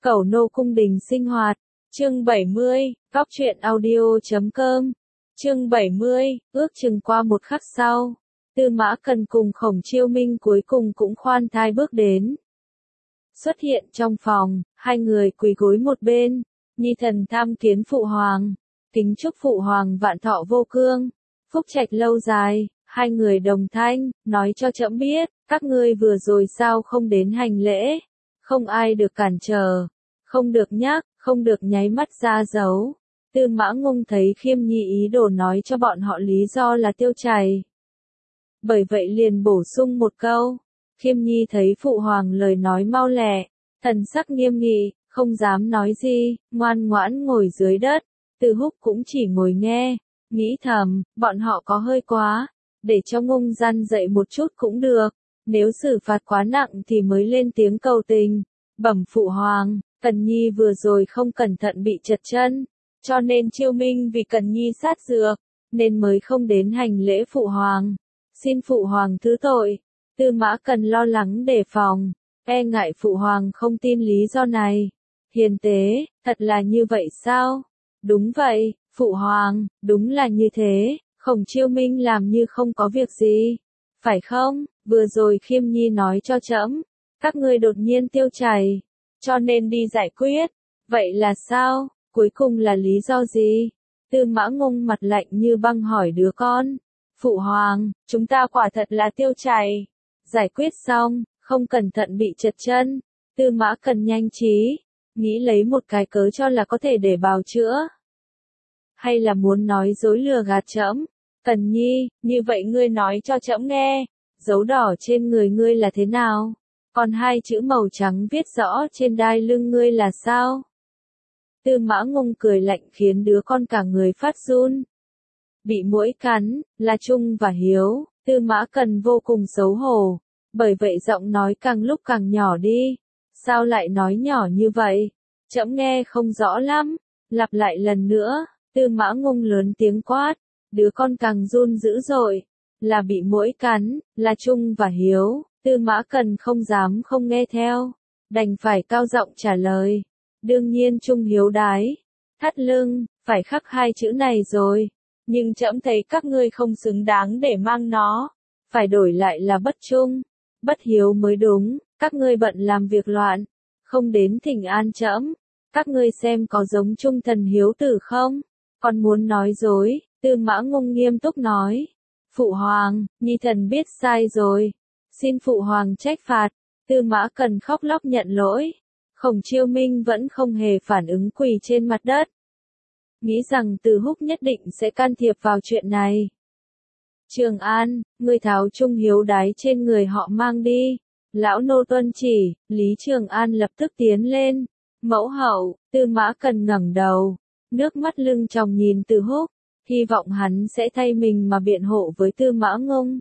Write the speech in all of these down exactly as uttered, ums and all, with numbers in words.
Cẩu nô cung đình sinh hoạt. Chương bảy mươi, Góc truyện audio chấm com. Chương bảy mươi, ước chừng qua một khắc sau, Tư Mã Cần cùng Khổng Chiêu Minh cuối cùng cũng khoan thai bước đến. Xuất hiện trong phòng, hai người quỳ gối một bên, nhi thần tham kiến phụ hoàng, kính chúc phụ hoàng vạn thọ vô cương, phúc trạch lâu dài. Hai người đồng thanh, nói cho trẫm biết, các ngươi vừa rồi sao không đến hành lễ, không ai được cản trở, không được nhắc, không được nháy mắt ra dấu. Tư Mã Ngông thấy Khiêm Nhi ý đồ nói cho bọn họ lý do là tiêu chảy. Bởi vậy liền bổ sung một câu, Khiêm Nhi thấy phụ hoàng lời nói mau lẹ, thần sắc nghiêm nghị, không dám nói gì, ngoan ngoãn ngồi dưới đất. Từ Húc cũng chỉ ngồi nghe, nghĩ thầm, bọn họ có hơi quá, để cho Ngông răn dậy một chút cũng được, nếu xử phạt quá nặng thì mới lên tiếng cầu tình. Bẩm phụ hoàng, Cần Nhi vừa rồi không cẩn thận bị trật chân, cho nên Chiêu Minh vì Cần Nhi sát dược, nên mới không đến hành lễ phụ hoàng. Xin phụ hoàng thứ tội. Tư Mã Cần lo lắng đề phòng, e ngại phụ hoàng không tin lý do này. Hiền tế, thật là như vậy sao? Đúng vậy, phụ hoàng, đúng là như thế. Khổng Chiêu Minh làm như không có việc gì, phải không? Vừa rồi Khiêm Nhi nói cho trẫm, các ngươi đột nhiên tiêu chảy, cho nên đi giải quyết. Vậy là sao? Cuối cùng là lý do gì? Tư Mã Ngông mặt lạnh như băng hỏi đứa con. Phụ hoàng, chúng ta quả thật là tiêu chảy. Giải quyết xong, không cẩn thận bị trật chân. Tư Mã Cần nhanh trí, nghĩ lấy một cái cớ cho là có thể để bào chữa. Hay là muốn nói dối lừa gạt trẫm? Cần Nhi, như vậy ngươi nói cho trẫm nghe, dấu đỏ trên người ngươi là thế nào? Còn hai chữ màu trắng viết rõ trên đai lưng ngươi là sao? Tư Mã Ngông cười lạnh khiến đứa con cả người phát run. Bị muỗi cắn, là Trung và Hiếu. Tư Mã Cần vô cùng xấu hổ, bởi vậy giọng nói càng lúc càng nhỏ đi. Sao lại nói nhỏ như vậy? Trẫm nghe không rõ lắm. Lặp lại lần nữa. Tư Mã Ngông lớn tiếng quát. Đứa con càng run dữ dội, là bị muỗi cắn, là Trung và Hiếu. Tư Mã Cần không dám không nghe theo, đành phải cao giọng trả lời. Đương nhiên Trung Hiếu đái, thắt lưng, phải khắc hai chữ này rồi, nhưng trẫm thấy các ngươi không xứng đáng để mang nó, phải đổi lại là bất Trung, bất Hiếu mới đúng. Các ngươi bận làm việc loạn, không đến thỉnh an trẫm, các ngươi xem có giống Trung thần Hiếu tử không? Còn muốn nói dối? Tư Mã Ngông nghiêm túc nói. Phụ hoàng, nhi thần biết sai rồi, xin phụ hoàng trách phạt. Tư Mã Cần khóc lóc nhận lỗi. Khổng Chiêu Minh vẫn không hề phản ứng, quỳ trên mặt đất, nghĩ rằng Từ Húc nhất định sẽ can thiệp vào chuyện này. Trường An, ngươi tháo Trung Hiếu đái trên người họ mang đi. Lão nô tuân chỉ. Lý Trường An lập tức tiến lên. Mẫu hậu. Tư Mã Cần ngẩng đầu, nước mắt lưng tròng nhìn Từ Húc, hy vọng hắn sẽ thay mình mà biện hộ với Tư Mã Ngông.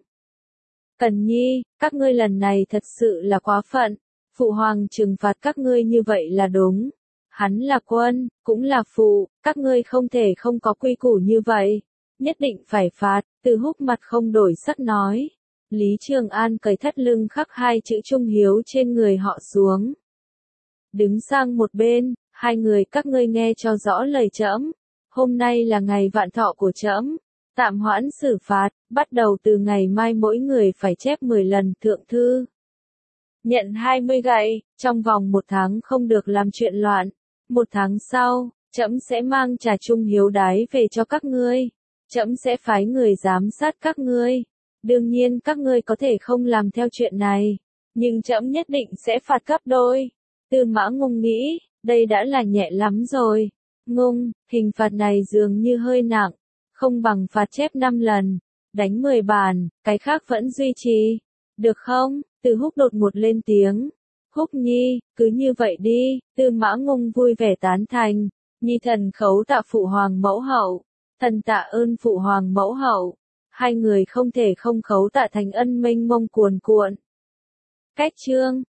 Cần Nhi, các ngươi lần này thật sự là quá phận, phụ hoàng trừng phạt các ngươi như vậy là đúng. Hắn là quân, cũng là phụ, các ngươi không thể không có quy củ như vậy, nhất định phải phạt. Từ Húc mặt không đổi sắc nói. Lý Trường An cởi thắt lưng khắc hai chữ Trung Hiếu trên người họ xuống, đứng sang một bên. Hai người các ngươi nghe cho rõ lời trẫm. Hôm nay là ngày vạn thọ của trẫm, tạm hoãn xử phạt, bắt đầu từ ngày mai mỗi người phải chép mười lần thượng thư. Nhận hai mươi gậy, trong vòng một tháng không được làm chuyện loạn. Một tháng sau, trẫm sẽ mang trà Trung Hiếu đái về cho các ngươi. Trẫm sẽ phái người giám sát các ngươi. Đương nhiên các ngươi có thể không làm theo chuyện này, nhưng trẫm nhất định sẽ phạt gấp đôi. Tư Mã Ngông nghĩ, đây đã là nhẹ lắm rồi. Ngông, hình phạt này dường như hơi nặng, không bằng phạt chép năm lần, đánh mười bàn, cái khác vẫn duy trì. Được không? Từ Húc đột ngột lên tiếng. Húc Nhi, cứ như vậy đi. Tư Mã Ngông vui vẻ tán thành. Nhi thần khấu tạ phụ hoàng mẫu hậu. Thần tạ ơn phụ hoàng mẫu hậu. Hai người không thể không khấu tạ thành ân mênh mông cuồn cuộn. Cách chương